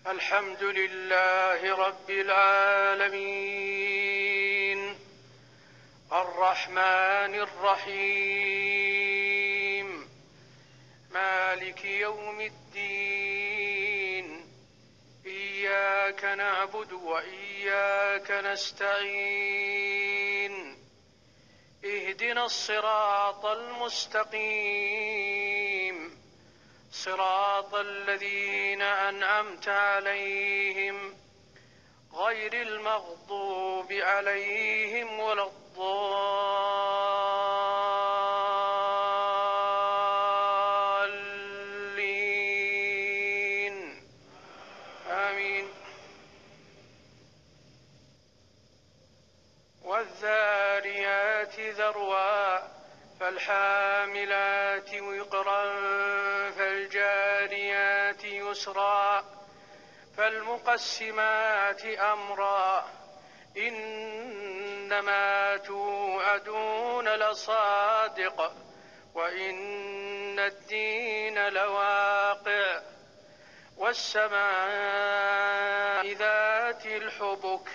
الحمد لله رب العالمين الرحمن الرحيم مالك يوم الدين إياك نعبد وإياك نستعين اهدنا الصراط المستقيم صراط الذين أنعمت عليهم غير المغضوب عليهم ولا الضالين آمين. والذاريات ذروا فالحاملات وقرا فالجاريات يسرا فالمقسمات أمرا إنما توعدون لصادق وإن الدين لواقع والسماء ذات الحبك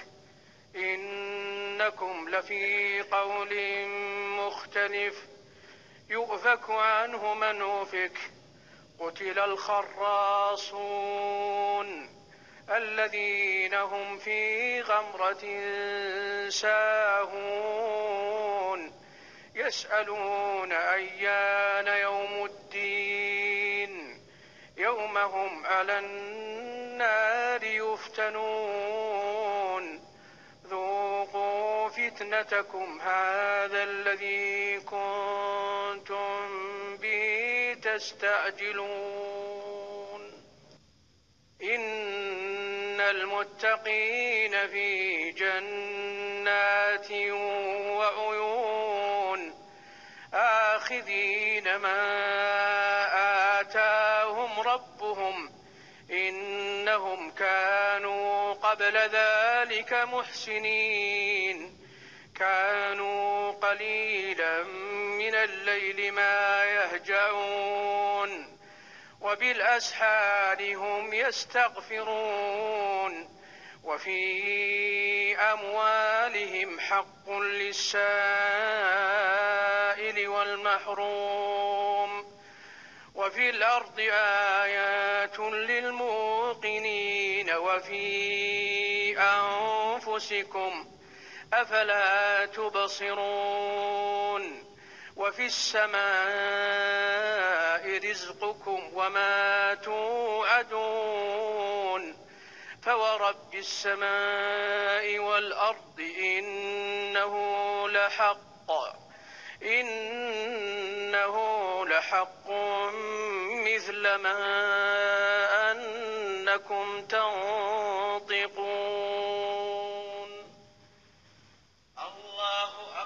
إنكم لفي قول مختلف يؤفك عنه من أُفِكَ قتل الخراصون الذين هم في غمرة ساهون يسألون أيان يوم الدين يوم هم على النار يفتنون ذوقوا فتنتكم هذا الذي كنتم به تستعجلون إن المتقين في جنات وعيون آخذين ما آتاهم ربهم إنهم كانوا قبل ذلك محسنين كانوا قليلا من الليل ما يهجعون وبالأسحار هم يستغفرون وفي أموالهم حق للسائل والمحروم وفي الأرض آيات للموقنين وفي أنفسكم أفلا تبصرون وفي السماء رزقكم وما توعدون فورب السماء والأرض إنه لحق مثل ما أنكم تنطقون الله